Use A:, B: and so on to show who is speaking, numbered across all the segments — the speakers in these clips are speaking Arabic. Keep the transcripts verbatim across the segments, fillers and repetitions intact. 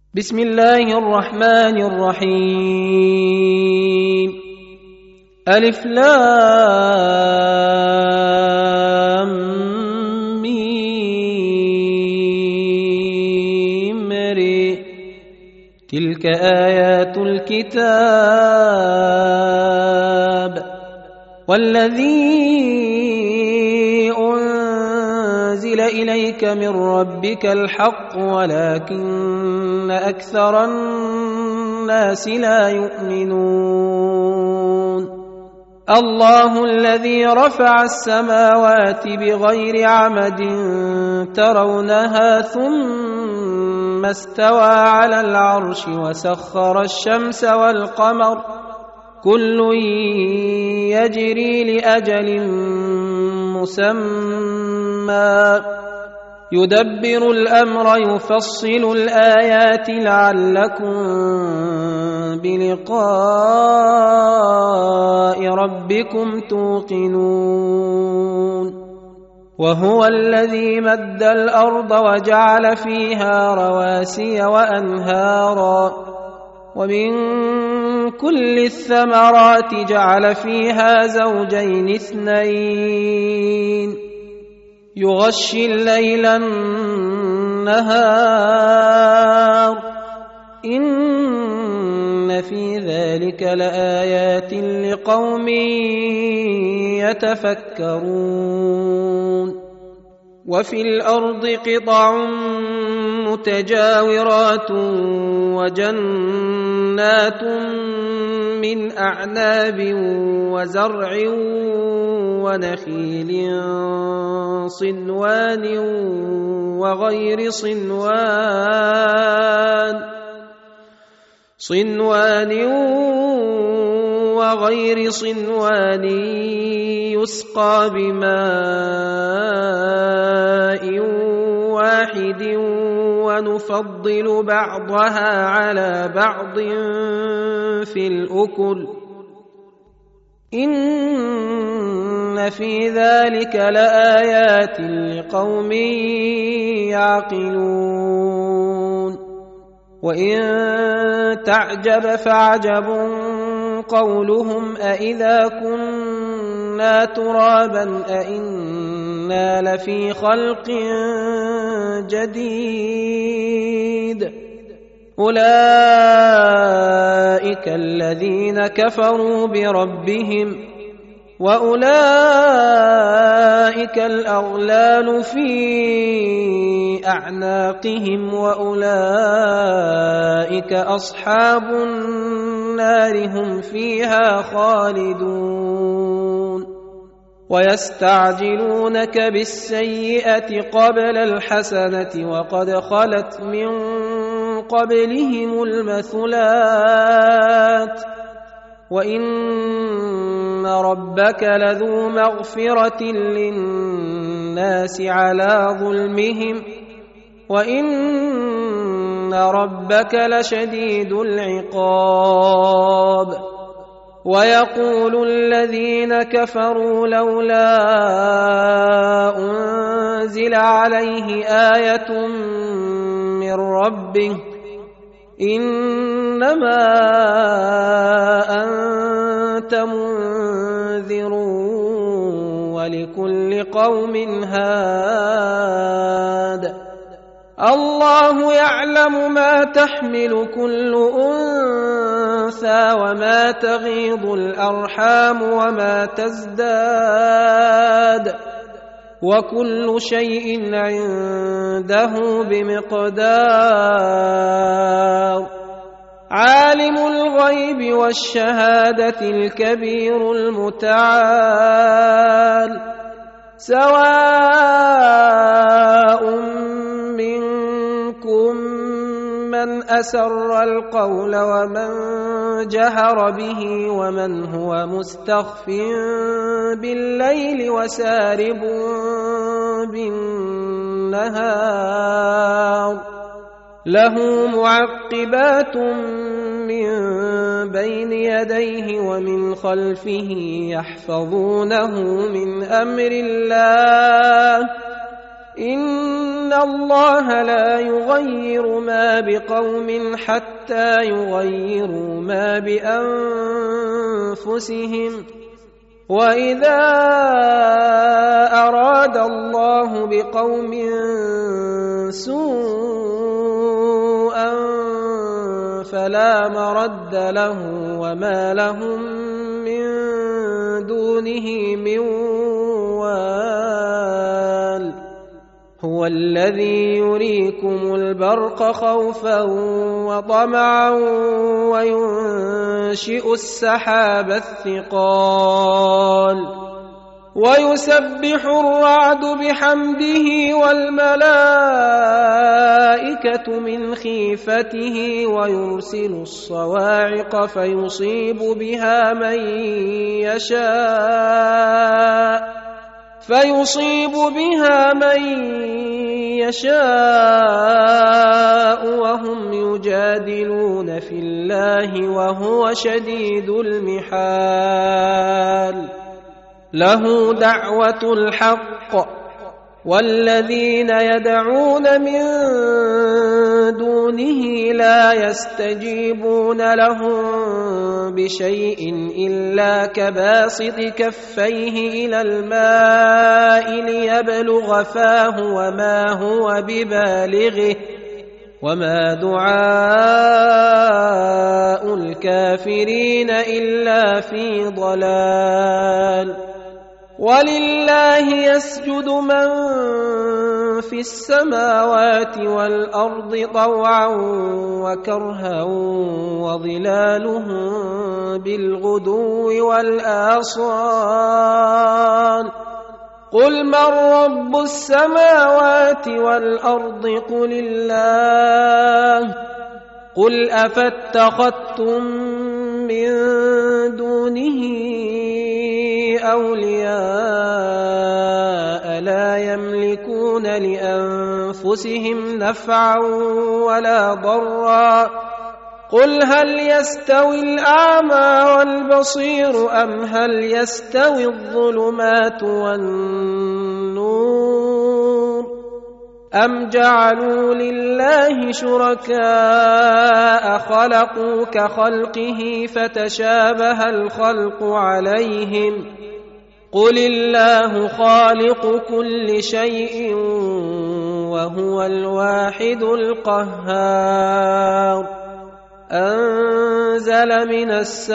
A: بسم الله الرحمن الرحيم. ألف لام ميم ري. تلك آيات الكتاب والذي أنزل إليك من ربك الحق ولكن أكثر الناس لا يؤمنون. الله الذي رفع السماوات بغير عمد ترونها ثم استوى على العرش وسخر الشمس والقمر كل يجري لأجل مسمى يدبر الأمر يفصل الآيات لعلكم بلقاء ربكم توقنون. وهو الذي مد الأرض وجعل فيها رواسي وأنهارا ومن كل الثمرات جعل فيها زوجين اثنين يغشي الليل النهار إن في ذلك لآيات لقوم يتفكرون. وفي الأرض قطع متجاورات وجنات من أعناب وزرع ونخيل صنوان وغير صنوان صنوان وغير صنوان يسقى بماء واحد ونفضل بعضها على بعض في الأكل إن في ذلك لآيات لقوم يعقلون. وإن تعجب فعجب قولهم أإذا كنا ترابا أإنا لفي خلق جديد أولئك الذين كفروا بربهم وأولئك الأغلال في أعناقهم وأولئك أصحاب النار هم فيها خالدون. ويستعجلونك بالسيئة قبل الحسنة وقد خلت من قبلهم المثلات وإن ربك لذو مغفرة للناس على ظلمهم وإن ربك لشديد العقاب. ويقول الذين كفروا لولا أنزل عليه آية من ربه إنما أنت منذر ولكل قوم هاد. الله يعلم ما تحمل كل أنثى وما تغيض الأرحام وما تزداد وكل شيء عنده بمقدار. عالم الغيب والشهادة الكبير المتعال سواء منكم من أسر القول ومن جهر به ومن هو مستخف بالليل وسارب بالنهار له معقبات من بين يديه ومن خلفه يحفظونه من أمر الله إن الله لا يغير ما بقوم حتى يغيروا ما بأنفسهم وإذا أراد الله بقوم سوءا فلا مرد له وما لهم من دونه من وال هو الذي يريكم البرق خوفا وطمعا وينشئ السحاب الثقال ويسبح الرعد بحمده والملائكة من خيفته ويرسل الصواعق فيصيب بها من يشاء فيصيب بها من يشاء وهم يجادلون في الله وهو شديد المحال له دعوة الحق والذين يدعون من دونه لا يستجيبون لهم بشيء إلا كباسط كفيه إلى الماء ليبلغ فاه وما هو ببالغه وما دعاء الكافرين إلا في ضلال ولله يسجد من في السماوات والأرض طوعا وكرها وظلالهم بالغدو والآصال قل من رب السماوات والأرض قل الله قل أفاتخذتم من دونه أولياء لا يملكون لأنفسهم نفعا ولا ضرا قل هل يستوي الأعمى والبصير أم هل يستوي الظلمات والنور أم جعلوا لله شركاء خلقوا كخلقه فتشابه الخلق عليهم قل الله خالق كل شيء وهو الواحد القهار أنزل من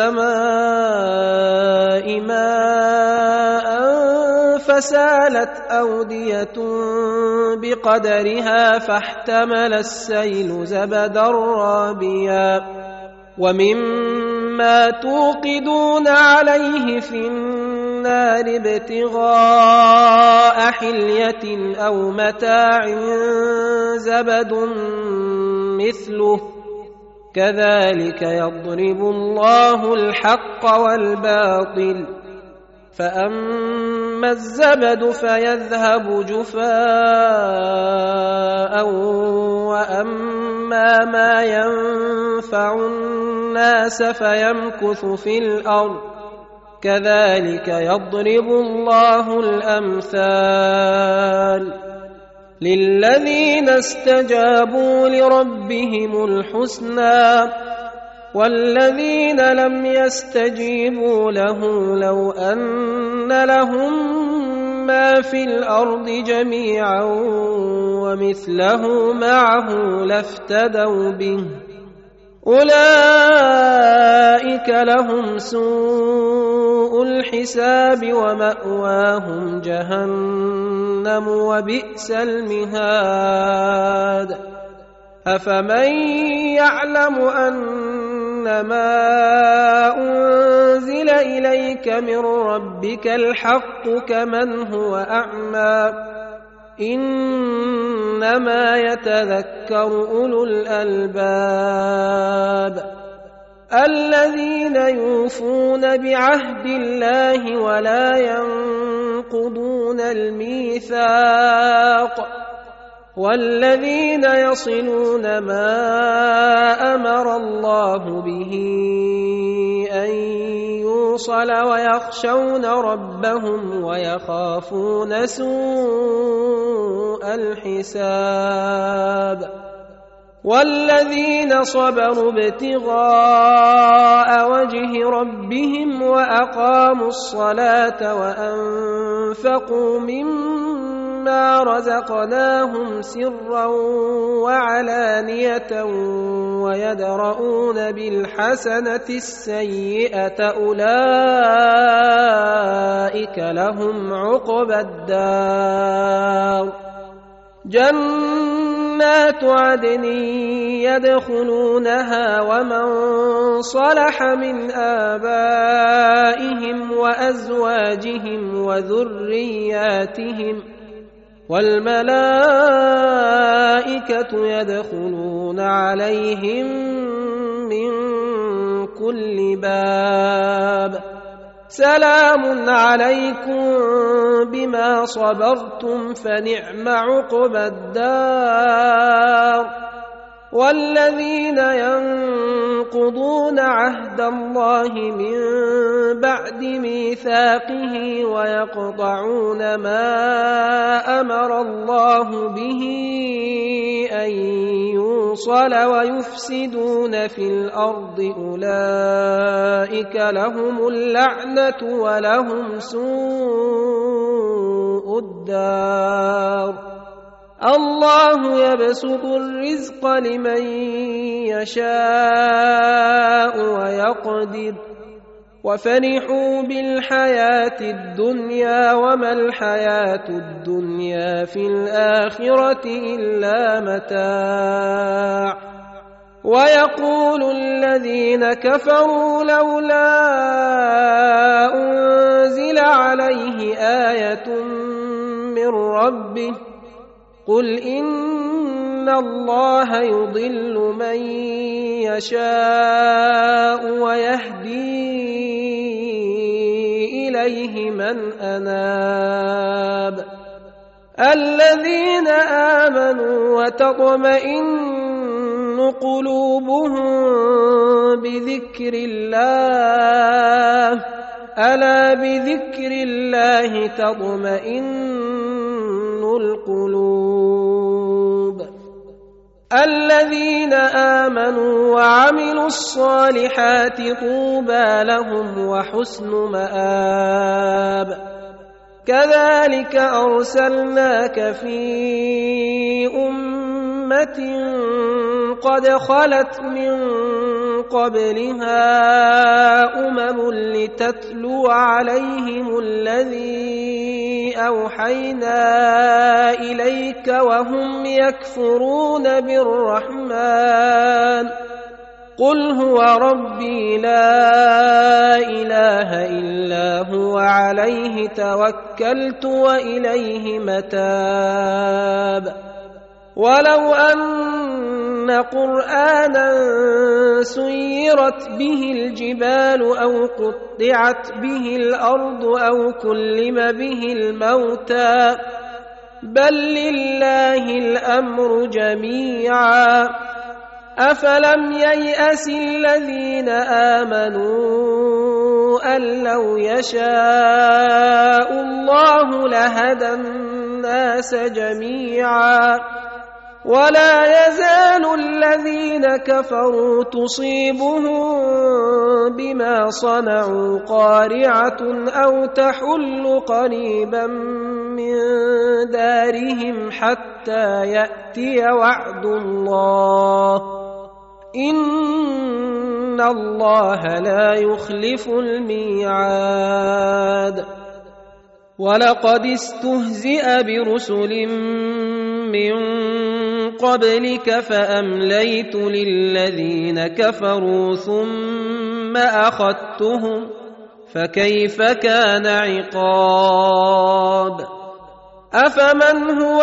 A: السماء ماء فسالت أودية بقدرها فاحتمل السيل زبدا رابيا ومما توقدون عليه في النار ابتغاء حلية أو متاع زبد مثله كذلك يضرب الله الحق والباطل فأما الزبد فيذهب جفاء وأما ما ينفع الناس فيمكث في الأرض كذلك يضرب الله الأمثال للذين استجابوا لربهم الحسنى والذين لم يستجيبوا له لو أن لهم ما في الأرض جميعا ومثله معه لافتدوا به أولئك لهم سوء الحساب ومأواهم جهنم وبئس المهاد أفمن يعلم أنما أنزل إليك من ربك الحق كمن هو أعمى إنما يتذكر أولو الألباب الذين يوفون بعهد الله ولا ينقضون الميثاق والذين يصلون ما أمر الله به أن يوصل ويخشون ربهم ويخافون سوء الحساب والذين صبروا ابتغاء وجه ربهم وأقاموا الصلاة وأنفقوا مما رزقناهم سرا وعلانية ويدرؤون بالحسنة السيئة أولئك لهم عقبى الدار جنات عدن يدخلونها ومن صلح من آبائهم وأزواجهم وذرياتهم والملائكة يدخلون عليهم من كل باب سلام عليكم بما صبرتم فنعم عقبى الدار والذين ينقضون عهد الله من بعد ميثاقه ويقطعون ما أمر الله به أن يوصل ويفسدون في الأرض أولئك لهم اللعنة ولهم سوء الدار الله يبسط الرزق لمن يشاء ويقدر وفرحوا بالحياة الدنيا وما الحياة الدنيا في الآخرة إلا متاع ويقول الذين كفروا لولا أنزل عليه آية من ربه قل إن الله يضل من يشاء ويهدي إليه من أناب الذين آمنوا وتطمئن قلوبهم بذكر الله ألا بذكر الله تطمئن القلوب الذين آمنوا وعملوا الصالحات طوبى لهم وحسن مآب كذلك أرسلناك في أمة قد خلت من قبلها أمم لتتلو عليهم الذي أوحينا إليك وهم يكفرون بالرحمن قل هو ربي لا إله إلا هو عليه توكلت وإليه متاب ولو أن قرآنا سيرت به الجبال أو قطعت به الأرض أو كلم به الموتى بل لله الأمر جميعا أفلم ييأس الذين آمنوا أن لو يشاء الله لهدى الناس جميعا ولا يزال الذين كفروا تصيبهم بما صنعوا قارعة أو تحل قريبا من دارهم حتى يأتي وعد الله إن الله لا يخلف الميعاد ولقد استهزئ برسل من قبلك فأمليت للذين كفروا ثم أخذتهم فكيف كان عقاب أفمن هو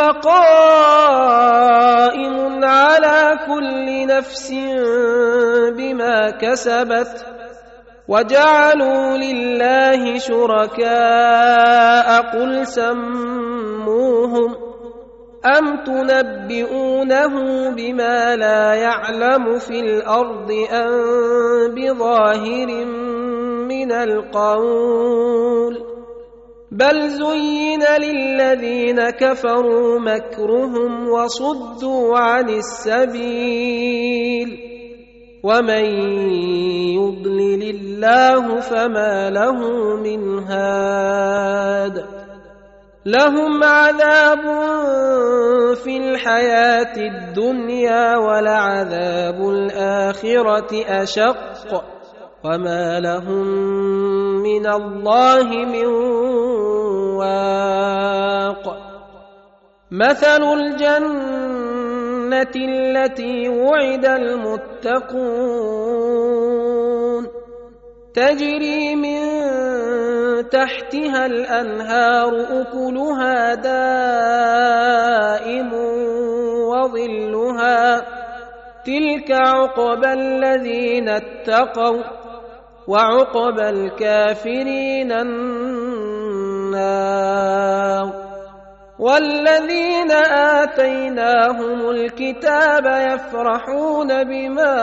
A: قائم على كل نفس بما كسبت وجعلوا لله شركاء قل سموهم أَمْ تُنَبِّئُونَهُ بِمَا لَا يَعْلَمُ فِي الْأَرْضِ أَمْ بِظَاهِرٍ مِّنَ الْقَوْلِ بَلْ زُيِّنَ لِلَّذِينَ كَفَرُوا مَكْرُهُمْ وَصُدُّوا عَنِ السَّبِيلِ وَمَن يُضْلِلِ اللَّهُ فَمَا لَهُ مِنْ هَادٍ لَهُمْ عَذَابٌ فِي الْحَيَاةِ الدُّنْيَا وَلَعَذَابُ الْآخِرَةِ أَشَقُّ وَمَا لَهُم مِّنَ اللَّهِ مِن وَاقٍ مَثَلُ الْجَنَّةِ الَّتِي وُعِدَ الْمُتَّقُونَ تَجْرِي مِن تحتها الأنهار أكلها دائم وظلها تلك عقبى الذين اتقوا وعقبى الكافرين النار والذين آتيناهم الكتاب يفرحون بما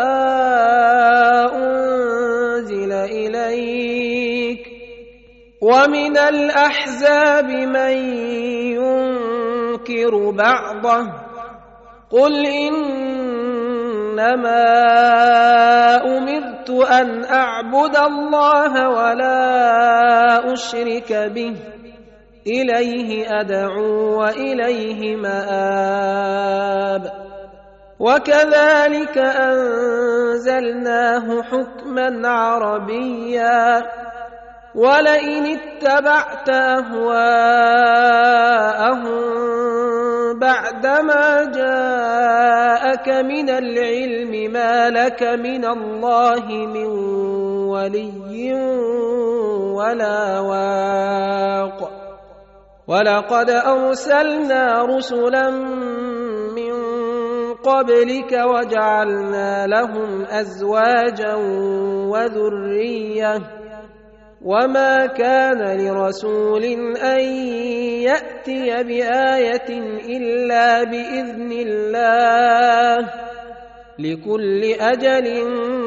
A: أنزل إليك ومن الأحزاب من ينكر بعضه قل إنما أمرت أن أعبد الله ولا أشرك به إليه أدعو وإليه مآب وكذلك أنزلناه حكما عربيا ولئن اتبعت أهواءهم بعدما جاءك من العلم ما لك من الله من ولي ولا واق ولقد أرسلنا رسلا من قبلك وجعلنا لهم أزواجا وذرية وما كان لرسول أن يأتي بآية إلا بإذن الله لكل أجل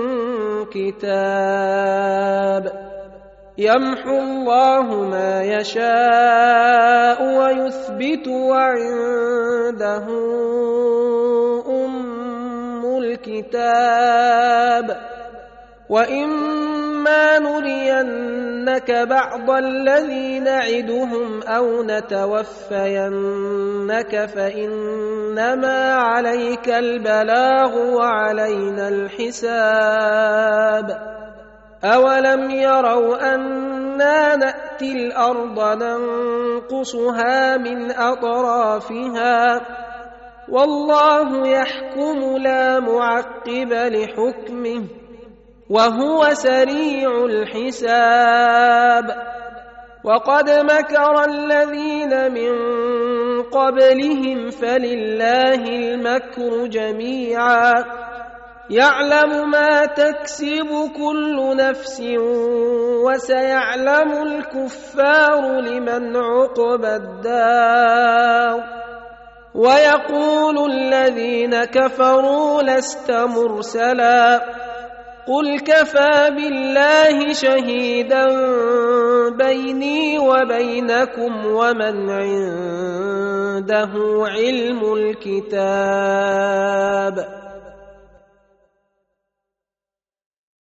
A: كتاب يمحو الله ما يشاء ويثبت وعنده أم الكتاب وإما نرينك بعض الذي نعدهم أو نتوفينك فإنما عليك البلاغ وعلينا الحساب أولم يروا أنا نأتي الأرض ننقصها من أطرافها والله يحكم لا معقب لحكمه وهو سريع الحساب وقد مكر الذين من قبلهم فلله المكر جميعا يعلم ما تكسب كل نفس وسيعلم الكفار لمن عقبى الدار ويقول الذين كفروا لست مرسلا قل كفى بالله شهيدا بيني وبينكم ومن عنده علم الكتاب